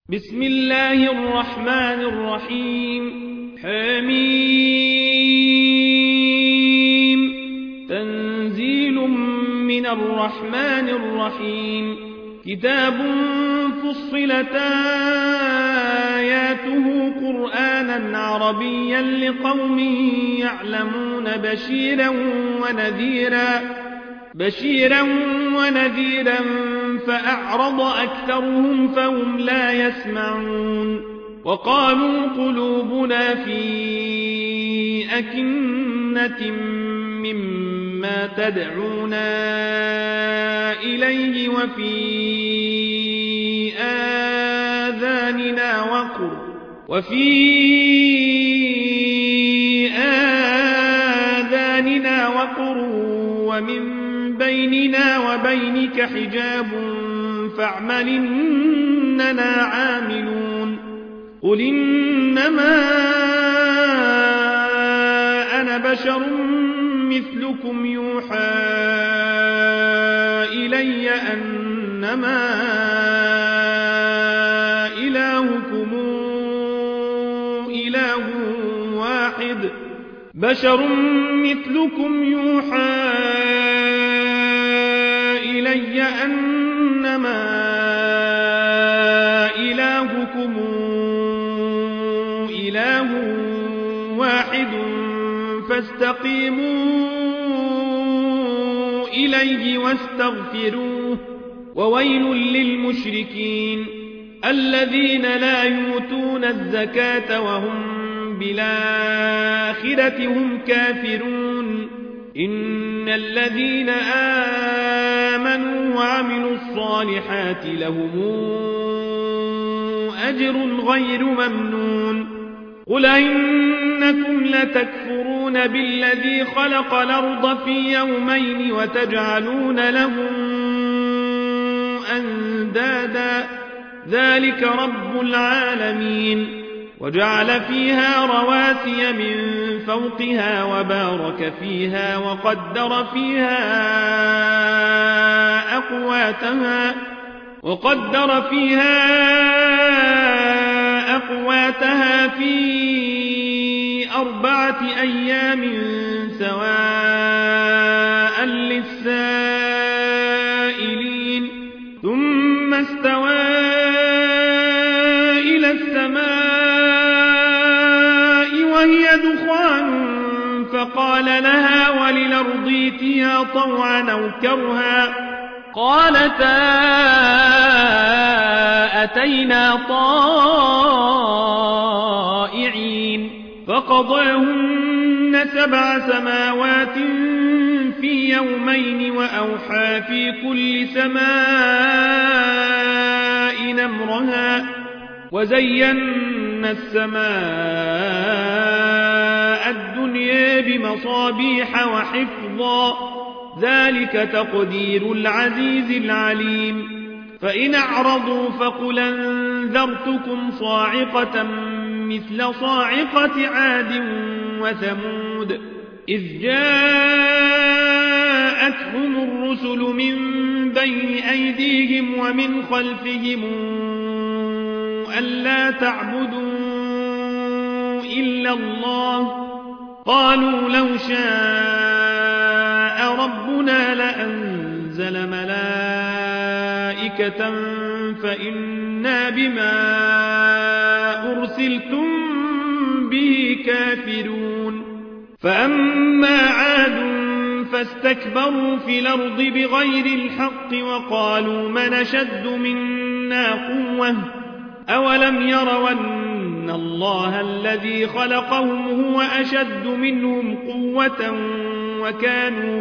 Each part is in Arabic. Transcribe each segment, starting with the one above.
بسم الله الرحمن الرحيم حميم تنزيل من الرحمن الرحيم كتاب فصلت آياته قرآنا عربيا لقوم يعلمون بشيرا ونذيرا فأعرض أكثرهم فهم لا يسمعون وقالوا قلوبنا في أكنة مما تدعونا إليه وفي آذاننا وقر ومن بيننا وبينك حجاب فاعمل إننا عاملون قل إنما أنا بشر مثلكم يوحى إلي أنما إلهكم إله واحد فاستقيموا إليه واستغفروه وويل للمشركين الذين لا يؤتون الزكاة وهم بالآخرة هم كافرون إن الذين آمنوا وعملوا الصالحات لهم أجر غير ممنون قل إنكم لتكفرون بالذي خلق الأرض في يومين وتجعلون له أندادا ذلك رب العالمين وجعل فيها رواسي من فوقها وبارك فيها وقدر فيها أقواتها في 4 أيام سواء للسائلين ثم استوى إلى السماء وهي دخان فقال لها وللأرض ائتيا طوعا أو كرها قالتا أتينا طائعين فقضاهن 7 سماوات في يومين وأوحى في كل سماء أمرها وزينا السماء الدنيا بمصابيح وحفظا ذلك تقدير العزيز العليم فإن أعرضوا فقل أنذرتكم صاعقة مثل صاعقة عاد وثمود إذ جاءتهم الرسل من بين أيديهم ومن خلفهم ألا تعبدوا إلا الله قالوا لو شاء ربنا لأنزل ملائكة فإنا بما أرسلتم به كافرون فأما عاد فاستكبروا في الأرض بغير الحق وقالوا من أشد منا قوة أولم يروا أن الله الذي خلقهم هو أشد منهم قوة وكانوا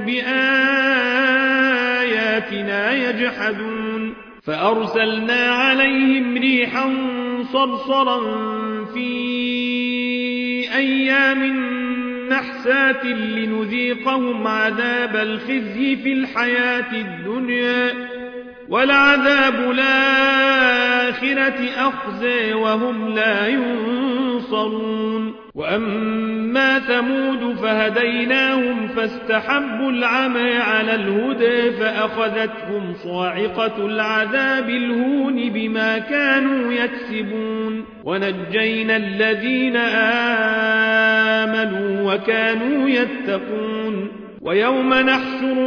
بآياتنا يجحدون فأرسلنا عليهم ريحا صرصرا في أيام نحسات لنذيقهم عذاب الخزي في الحياة الدنيا ولعذاب الآخرة أخزي وهم لا ينصرون وأما ثمود فهديناهم فاستحبوا العمى على الهدى فأخذتهم صاعقة العذاب الهون بما كانوا يكسبون ونجينا الذين آمنوا وكانوا يتقون ويوم نحشر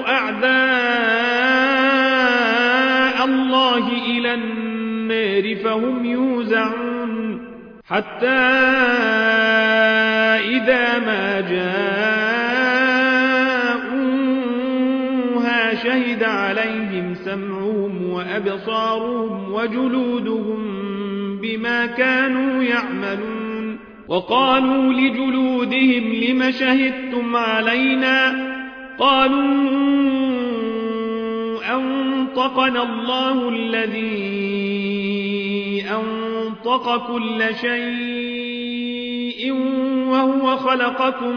أعداء الله إلى النار فهم يوزعون حتى إذا ما جاءوها شهد عليهم سمعهم وأبصارهم وجلودهم بما كانوا يعملون وقالوا لجلودهم لم شهدتم علينا قالوا أنطقنا الله الذي أنطق كل شيء وهو خلقكم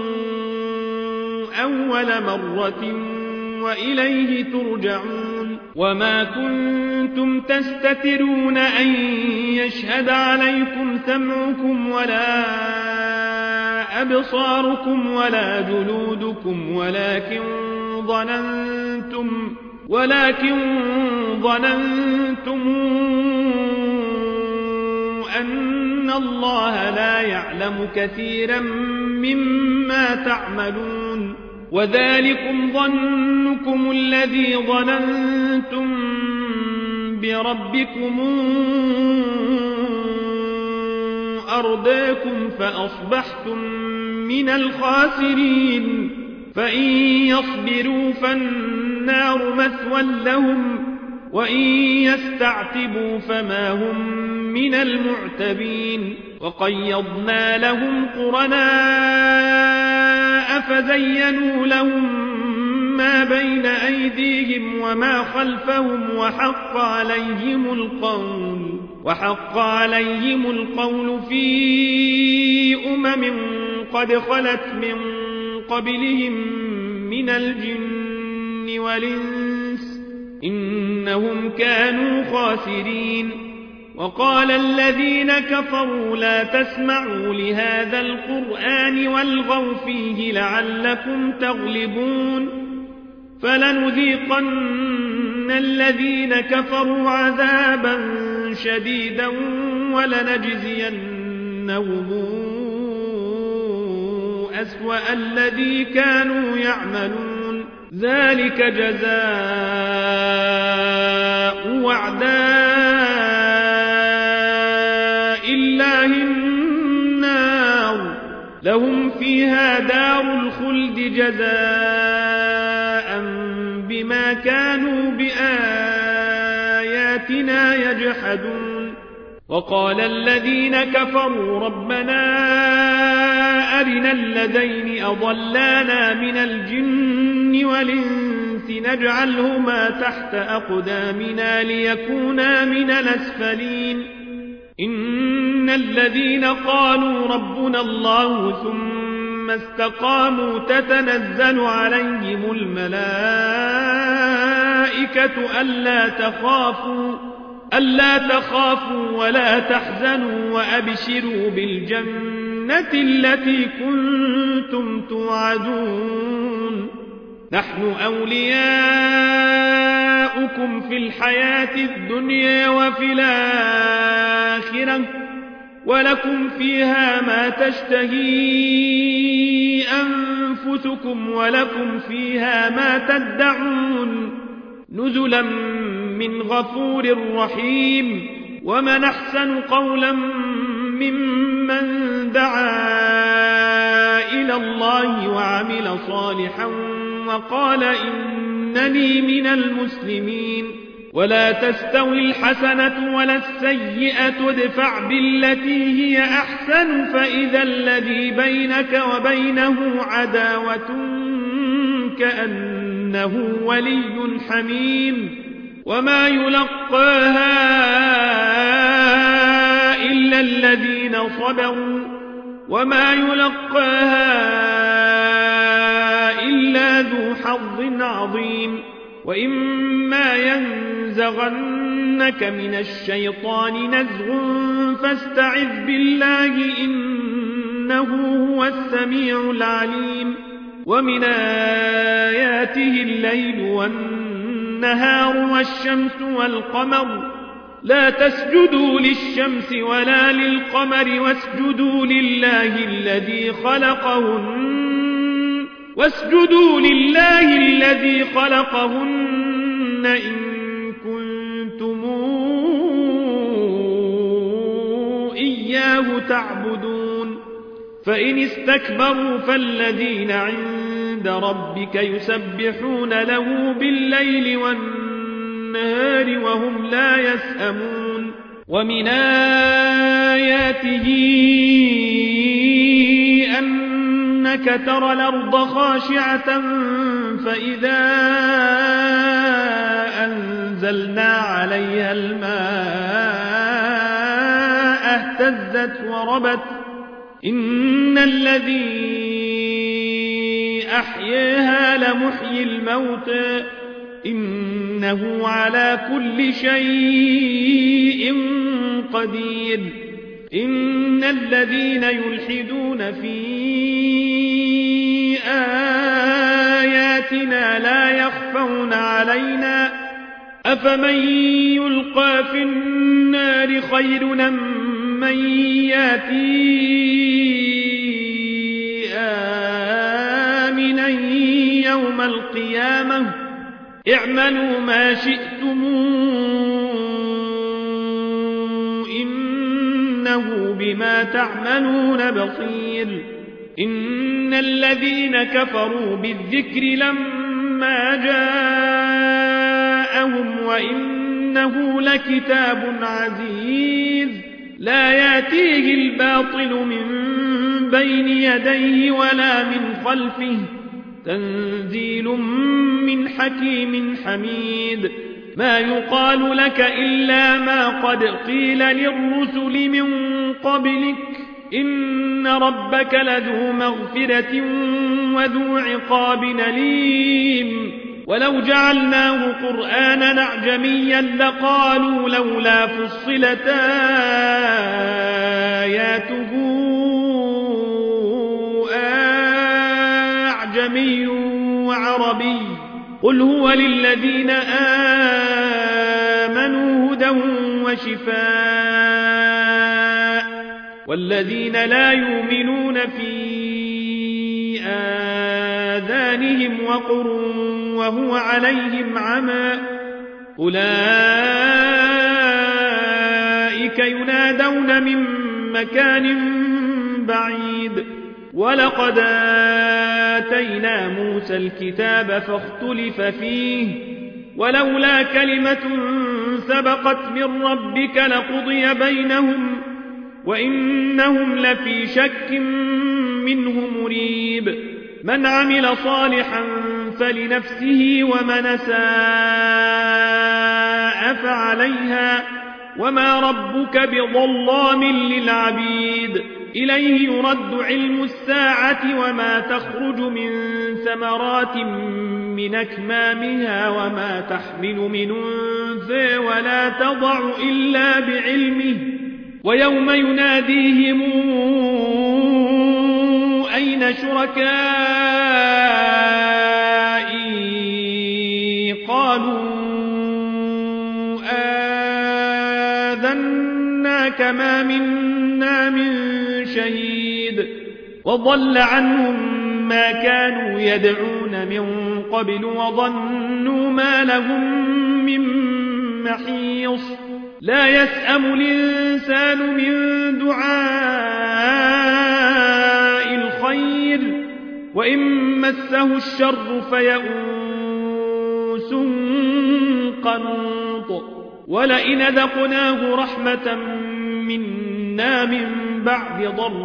أول مرة وإليه ترجعون وما كنتم تستترون أن يشهد عليكم سمعكم ولا أبصاركم ولا جلودكم ولكن ظننتم أن الله لا يعلم كثيرا مما تعملون وذلكم ظنكم الذي ظننتم بربكم أرداكم فأصبحتم من الخاسرين فإن يصبروا فالنار مثوى لهم وإن يستعتبوا فما هم من المعتبين وقيضنا لهم قرناء فزينوا لهم ما بين أيديهم وما خلفهم وحق عليهم القول في قد خلت من قبلهم من الجن والإنس إنهم كانوا خاسرين وقال الذين كفروا لا تسمعوا لهذا القرآن والغوا فيه لعلكم تغلبون فلنذيقن الذين كفروا عذابا شديدا ولنجزينهم أسوأ الذي كانوا يعملون ذلك جزاء أعداء الله النار لهم فيها دار الخلد جزاء بما كانوا بآياتنا يجحدون وقال الذين كفروا ربنا أرنا الذين أضلانا من الجن والإنس نجعلهما تحت أقدامنا ليكونا من الأسفلين إن الذين قالوا ربنا الله ثم استقاموا تتنزل عليهم الملائكة ألا تخافوا ولا تحزنوا وأبشروا بالجنة التي كنتم توعدون نحن أولياؤكم في الحياة الدنيا وفي الآخرة ولكم فيها ما تشتهي أنفسكم ولكم فيها ما تدعون نزلا من غفور رحيم ومن أحسن قولا ممن دعا إلى الله وعمل صالحا وقال إنني من المسلمين ولا تستوي الحسنة ولا السيئة ادفع بالتي هي أحسن فإذا الذي بينك وبينه عداوة كأنه ولي حميم وما يلقاها إلا الذين صبروا وما يلقاها إلا ذو حظ عظيم وإما ينزغنك ينزغنك من الشيطان نزغ فاستعذ بالله إنه هو السميع العليم ومن آياته الليل والنهار والشمس والقمر لا تسجدوا للشمس ولا للقمر واسجدوا لله الذي خلقهن إن كنتم إياه تعبدون فإن استكبروا فالذين عند ربك يسبحون له بالليل والنهار وهم لا يسأمون ومن آياته أنك ترى الأرض خاشعة فإذا أنزلنا عليها الماء اهتزت وربت إن الذي أحياها لمحيي الموتى إنه على كل شيء قدير إن الذين يلحدون في آياتنا لا يخفون علينا أفمن يلقى في النار خير من ياتي آمنا يوم القيامة اعملوا ما شئتم إنه بما تعملون بصير إن الذين كفروا بالذكر لما جاءهم وإنه لكتاب عزيز لا ياتيه الباطل من بين يديه ولا من خلفه تنزيل من حكيم حميد ما يقال لك إلا ما قد قيل للرسل من قبلك إن ربك لذو مغفرة وذو عقاب أليم ولو جعلناه قرآنا أعجميا لقالوا لولا فصلت آياته أعجمي وعربي قل هو للذين آمنوا هدى وشفاء والذين لا يؤمنون في آذانهم وقر وهو عليهم عمى أولئك ينادون من مكان بعيد ولقد آتينا موسى الكتاب فاختلف فيه ولولا كلمة سبقت من ربك لقضي بينهم وإنهم لفي شك منه مريب من عمل صالحا فلنفسه ومن أساء فعليها وما ربك بظلام للعبيد إليه يرد علم الساعة وما تخرج من ثمرات من أكمامها وما تحمل من أنثى ولا تضع إلا بعلمه ويوم يناديهم أين شركائي قالوا آذناك ما منا من شهيد وضل عنهم ما كانوا يدعون من قبل وظنوا ما لهم من محيص لا يسأم الإنسان من دعاء الخير وإن مسه الشر فيئوس قنوط ولئن ذقناه رحمة منا من بعد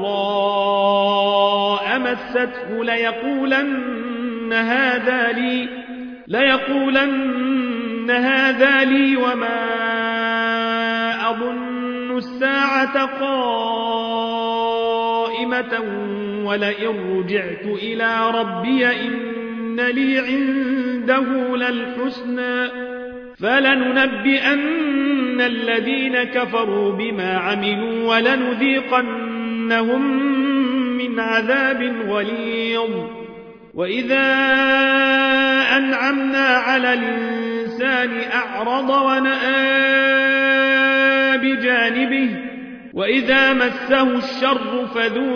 ضراء مسته ليقولن هذا لي وما أظن الساعة قائمة ولئن رجعت إلى ربي إن لي عنده للحسنى فلننبئن الذين كفروا بما عملوا ولنذيقنهم من عذاب غليظ وإذا أنعمنا على الإنسان أعرض ونأى بجانبه وإذا مسه الشر فذو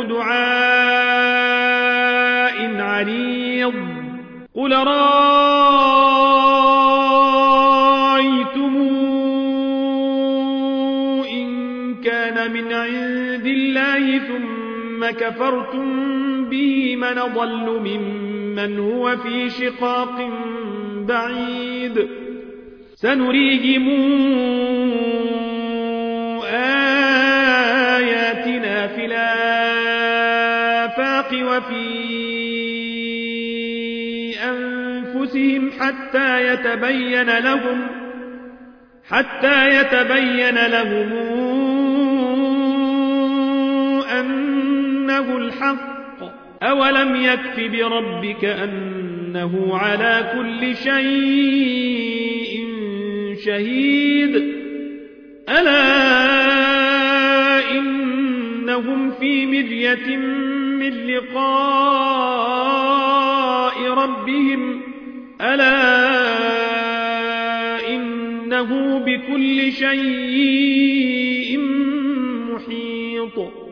دعاء عريض قل رأيتم إن كان من عند الله ثم كفرتم به من ضل ممن هو في شقاق بعيد سنريهم آياتنا في الآفاق وفي أنفسهم حتى يتبين لهم أنه الحق أولم يكف بربك أنه على كل شيء شهيد ألا إنهم في مرية من لقاء ربهم ألا إنه بكل شيء محيط